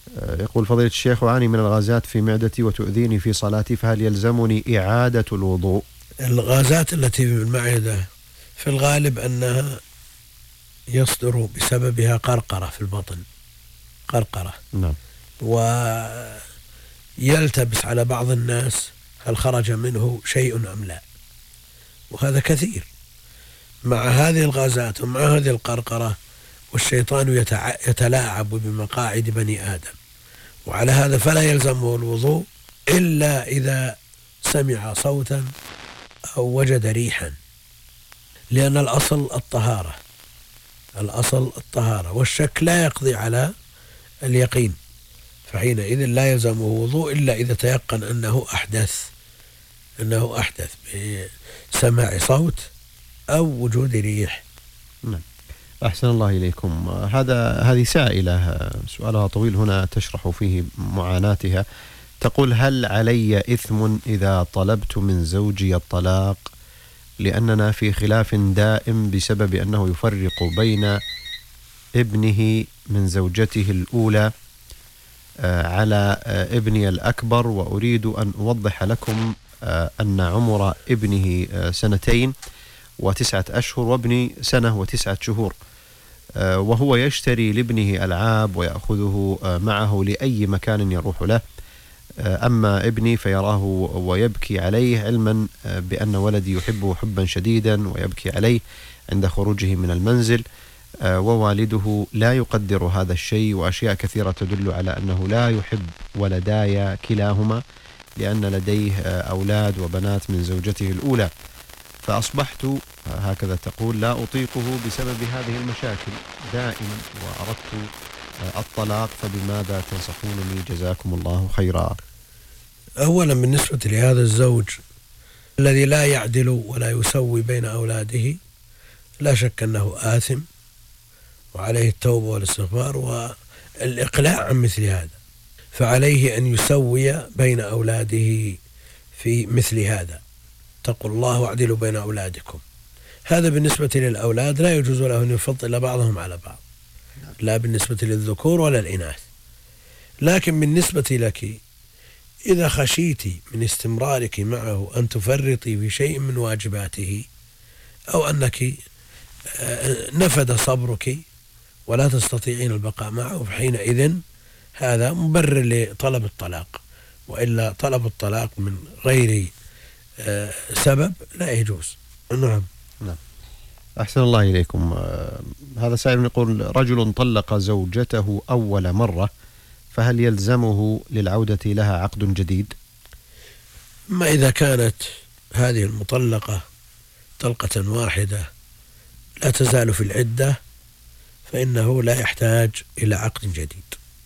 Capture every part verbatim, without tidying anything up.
يقول فضيلة الشيخ: أعاني من الغازات في معدتي وتؤذيني في صلاتي، فهل يلزمني إعادة الوضوء؟ الغازات التي في المعدة في الغالب أنها يصدر بسببها قرقرة في البطن، قرقرة. نعم. ويلتبس على بعض الناس هل خرج منه شيء أم لا، وهذا كثير مع هذه الغازات ومع هذه القرقرة، والشيطان يتع... يتلاعب بمقاعد بني آدم، وعلى هذا فلا يلزمه الوضوء إلا إذا سمع صوتا أو وجد ريحا، لأن الأصل الطهارة، الأصل الطهارة، والشك لا يقضي على اليقين، فحينئذ لا يلزمه وضوء إلا إذا تيقن أنه أحدث أنه أحدث بسماع صوت أو وجود ريح. نعم. أحسن الله إليكم. هذا هذه سائلة سؤالها طويل هنا تشرح فيه معاناتها. تقول: هل علي إثم إذا طلبت من زوجي الطلاق لأننا في خلاف دائم بسبب أنه يفرق بين ابنه من زوجته الأولى على ابني الأكبر، وأريد أن أوضح لكم أن عمر ابنه سنتين وتسعة أشهر وابني سنة وتسعة شهور، وهو يشتري لابنه ألعاب ويأخذه معه لأي مكان يروح له، أما ابني فيراه ويبكي عليه، علما بأن ولدي يحبه حبا شديدا ويبكي عليه عند خروجه من المنزل، ووالده لا يقدر هذا الشيء، وأشياء كثيرة تدل على أنه لا يحب ولداي كلاهما، لأن لديه أولاد وبنات من زوجته الأولى، فأصبحت هكذا تقول لا أطيقه بسبب هذه المشاكل دائما، وأردت الطلاق، فبماذا تنصحونني جزاكم الله خيرا؟ أولا بالنسبة لهذا الزوج الذي لا يعدل ولا يسوي بين أولاده، لا شك أنه آثم وعليه التوبة والاستغفار والإقلاع عن مثل هذا، فعليه أن يسوي بين أولاده في مثل هذا. اتقوا الله واعدلوا بين أولادكم. هذا بالنسبة للأولاد لا يجوز له أن يفضل بعضهم على بعض، لا بالنسبة للذكور ولا الإناث. لكن بالنسبة لك إذا خشيت من استمرارك معه أن تفرطي في شيء من واجباته، أو أنك نفد صبرك ولا تستطيعين البقاء معه، فحينئذ هذا مبرر لطلب الطلاق، وإلا طلب الطلاق من غير سبب لا يجوز. نعم. نعم. أحسن الله إليكم. هذا سائل يقول: رجل طلق زوجته أول مرة، فهل يلزمه للعودة لها عقد جديد؟ ما إذا كانت هذه المطلقة طلقة واحدة لا تزال في العدة، فإنه لا يحتاج إلى عقد جديد،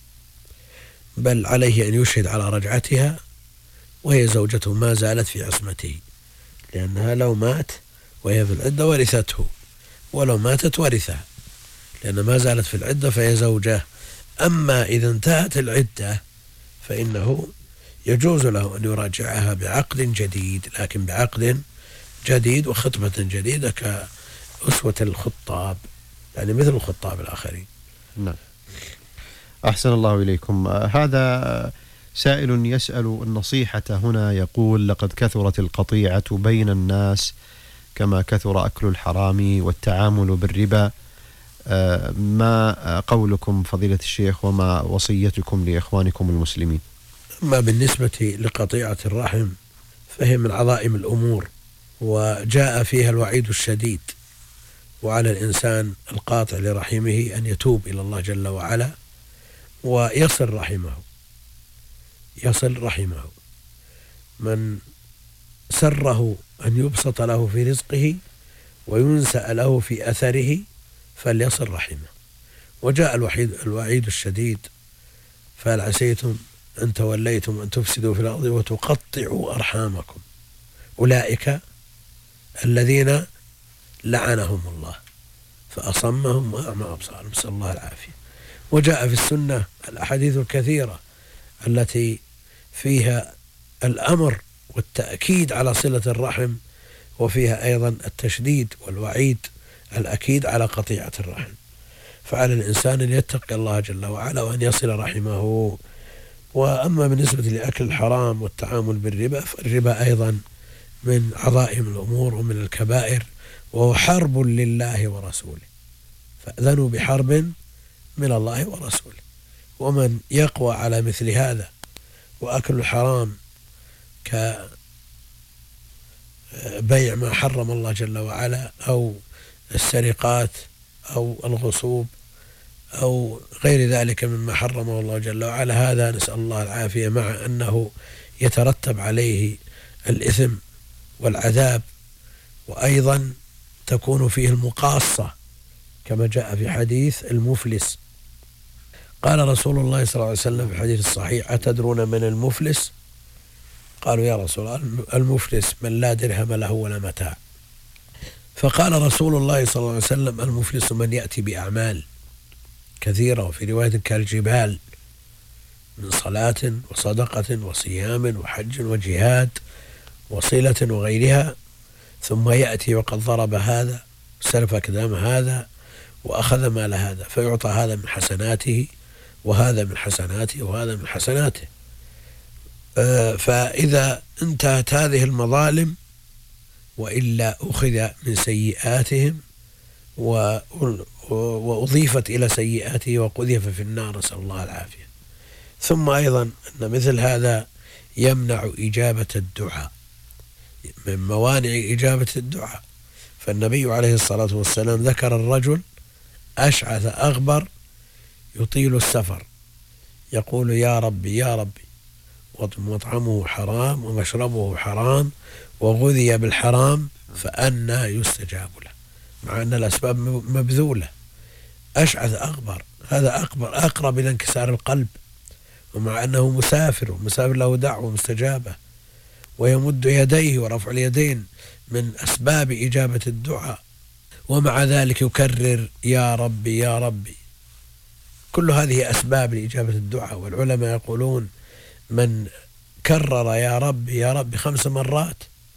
بل عليه أن يشهد على رجعتها وهي زوجته ما زالت في عصمته، لأنها لو مات وهي في العدة ورثته، ولو ماتت ورثها، لأن ما زالت في العدة فهي زوجة. أما إذا انتهت العدة فإنه يجوز له أن يراجعها بعقد جديد، لكن بعقد جديد وخطبة جديدة كأسوة الخطاب، يعني مثل الخطاب الآخرين. نعم. أحسن الله إليكم. هذا سائل يسأل النصيحة هنا، يقول: لقد كثرت القطيعة بين الناس كما كثر أكل الحرام والتعامل بالربا، ما قولكم فضيلة الشيخ وما وصيتكم لإخوانكم المسلمين؟ أما بالنسبة لقطيعة الرحم فهي من عظائم الأمور، وجاء فيها الوعيد الشديد، وعلى الإنسان القاطع لرحمه أن يتوب إلى الله جل وعلا ويصل رحمه، يصل رحمه. من سره أن يبسط له في رزقه وينسأ له في أثره فليصل رحمه. وجاء الوحيد الوعيد الشديد: فهل عسيتم أن توليتم أن تفسدوا في الأرض وتقطعوا أرحامكم، أولئك الذين لعنهم الله فأصمهم وأعمى أبصارهم، نسأل الله العافية. وجاء في السنة الأحاديث الكثيرة التي فيها الأمر والتأكيد على صلة الرحم، وفيها أيضا التشديد والوعيد الأكيد على قطيعة الرحم. فعلى الإنسان أن يتقي الله جل وعلا وأن يصل رحمه. وأما بالنسبة لأكل الحرام والتعامل بالربا، فالربا أيضا من عظائم الأمور ومن الكبائر، وهو حرب لله ورسوله، فأذنوا بحرب من الله ورسوله. ومن يقوى على مثل هذا وأكل الحرام كبيع ما حرم الله جل وعلا أو السرقات أو الغصوب أو غير ذلك مما حرمه الله جل وعلا، هذا نسأل الله العافية، مع أنه يترتب عليه الإثم والعذاب، وأيضا تكون فيه المقاصة كما جاء في حديث المفلس. قال رسول الله صلى الله عليه وسلم في الحديث الصحيح: أتدرون من المفلس؟ قالوا يا رسول الله المفلس من لا درهم له ولا متاع. فقال رسول الله صلى الله عليه وسلم: المفلس من يأتي بأعمال كثيرة، وفي رواية كالجبال، من صلاة وصدقة وصيام وحج وجهاد وصلة وغيرها، ثم يأتي وقد ضرب هذا سلف أقدام هذا وأخذ مال هذا، فيعطى هذا من حسناته وهذا من حسناته وهذا من حسناته. فإذا انتهت هذه المظالم وإلا أخذ من سيئاتهم وأضيفت إلى سيئاته وقذف في النار، نسأل الله العافية. ثم أيضا أن مثل هذا يمنع إجابة الدعاء، من موانع إجابة الدعاء. فالنبي عليه الصلاة والسلام ذكر الرجل أشعث أغبر يطيل السفر يقول: يا ربي يا ربي، ومطعمه حرام ومشربه حرام وغذي بالحرام، فأنى يستجاب له، مع أن الأسباب مبذولة. أشعث أغبر، هذا أقبر أقرب إلى انكسار القلب، ومع أنه مسافر، ومسافر له دعوة مستجابة، ويمد يديه، ورفع اليدين من أسباب إجابة الدعاء، ومع ذلك يكرر يا ربي يا ربي. كل هذه أسباب لإجابة الدعاء. والعلماء يقولون: من كرر يا ربي يا ربي خمس مرات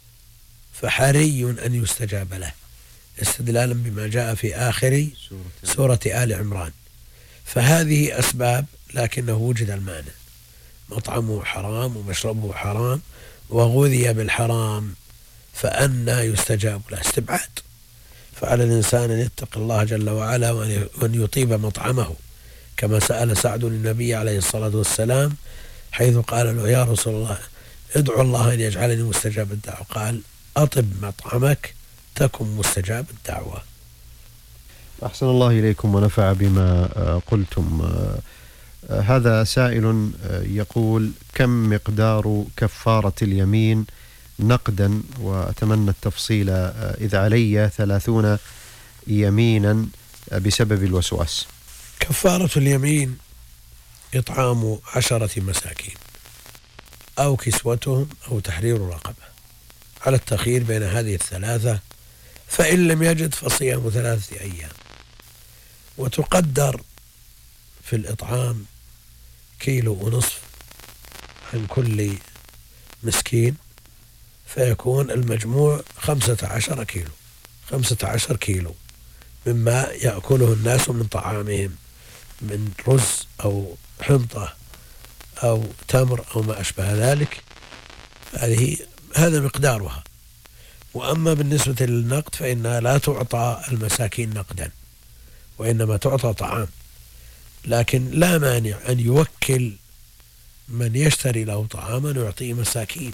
فحري أن يستجاب له، استدلالا بما جاء في آخر سورة آل عمران. فهذه أسباب، لكنه وجد المانع: مطعمه حرام ومشربه حرام وغذي بالحرام، فأنى يستجاب له، استبعاد. فعلى الإنسان أن يتقي الله جل وعلا وأن يطيب مطعمه، كما سأل سعد النبي عليه الصلاة والسلام حيث قال له: يا رسول الله ادعو الله أن يجعلني مستجاب الدعوة. قال: أطب مطعمك تكن مستجاب الدعوة. أحسن الله إليكم ونفع بما قلتم. هذا سائل يقول: كم مقدار كفارة اليمين نقدا؟ وأتمنى التفصيل إذا علي ثلاثون يمينا بسبب الوسواس. كفارة اليمين إطعام عشرة مساكين أو كسوتهم أو تحرير رقبة، على التخيير بين هذه الثلاثة، فإن لم يجد فصيام ثلاثة أيام. وتقدر في الإطعام كيلو ونصف عن كل مسكين، فيكون المجموع خمسة عشر كيلو خمسة عشر كيلو مما يأكله الناس من طعامهم من رز أو حنطة أو تمر أو ما أشبه ذلك. هذه هذا مقدارها. وأما بالنسبة للنقد فإنها لا تعطى المساكين نقدا، وإنما تعطى طعام، لكن لا مانع أن يوكل من يشتري له طعاما ويعطيه مساكين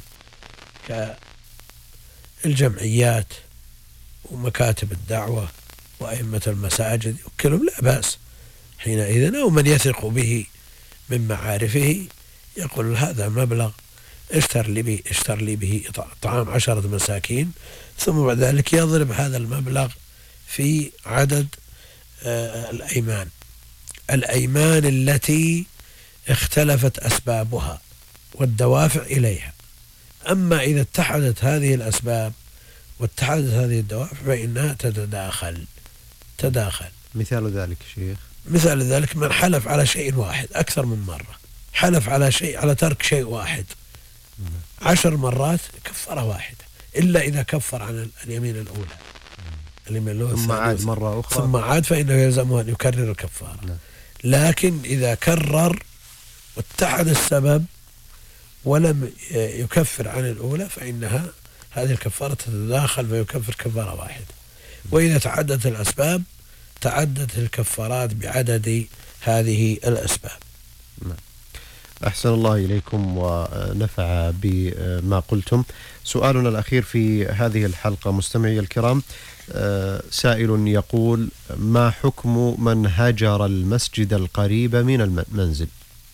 كالجمعيات ومكاتب الدعوة وأئمة المساجد، يوكلهم لا بأس حينئذ، أو من يثق به من معارفه يقول: هذا مبلغ اشتر لي به اشتر لي به طعام عشرة مساكين، ثم بعد ذلك يضرب هذا المبلغ في عدد آه الأيمان الأيمان التي اختلفت أسبابها والدوافع إليها. أما إذا اتحدت هذه الأسباب واتحدت هذه الدوافع فإنها تتداخل تداخل. مثال ذلك شيخ؟ مثال ذلك من حلف على شيء واحد أكثر من مرة، حلف على شيء على ترك شيء واحد عشر مرات، كفارة واحدة، إلا إذا كفر عن اليمين الأولى. ثم عاد مرة أخرى ثم عاد فإنه يلزمه أن يكرر الكفارة. نعم. لكن إذا كرر واتحد السبب ولم يكفر عن الأولى فإنها هذه الكفارة تتداخل فيكفر كفارة واحدة. وإذا تعددت الأسباب تعددت الكفارات بعدد هذه الأسباب. نعم. أحسن الله إليكم ونفع بما قلتم. سؤالنا الأخير في هذه الحلقة مستمعي الكرام، سائل يقول: ما حكم من هجر المسجد القريب من المنزل؟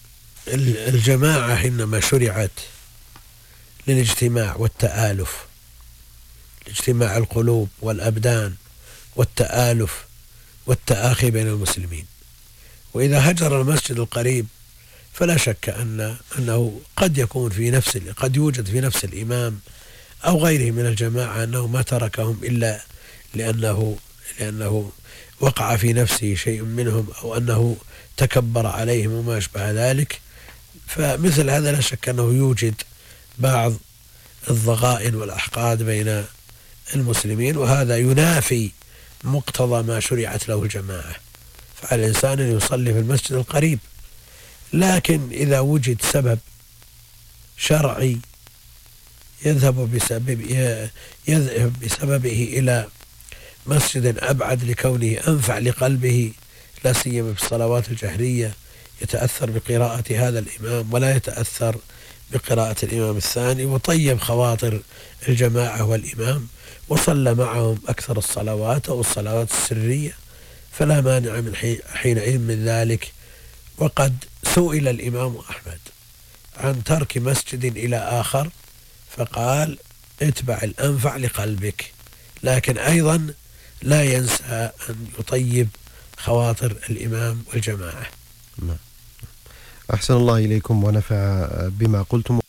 الجماعة إنما شرعت للاجتماع والتآلف، اجتماع القلوب والأبدان والتآلف والتآخي بين المسلمين. وإذا هجر المسجد القريب فلا شك أن أنه قد يكون في نفس قد يوجد في نفس الإمام أو غيره من الجماعة أنه ما تركهم إلا لأنه لأنه وقع في نفسه شيء منهم أو أنه تكبر عليهم وما أشبه ذلك. فمثل هذا لا شك أنه يوجد بعض الضغائن والأحقاد بين المسلمين، وهذا ينافي مقتضى ما شرعت له الجماعة. فعلى الإنسان أن يصلي في المسجد القريب. لكن إذا وجد سبب شرعي يذهب بسبب يذهب بسببه إلى مسجد أبعد لكونه أنفع لقلبه، لا سيما في الصلوات الجهرية، يتأثر بقراءة هذا الإمام ولا يتأثر بقراءة الإمام الثاني، وطيب خواطر الجماعة والإمام وصلى معهم أكثر الصلوات أو الصلوات السرية، فلا مانع من حينئذ من ذلك. وقد سئل الإمام أحمد عن ترك مسجد إلى آخر فقال: اتبع الأنفع لقلبك، لكن أيضا لا ينسى أن يطيب خواطر الإمام والجماعة. أحسن الله إليكم ونفع بما قلتم.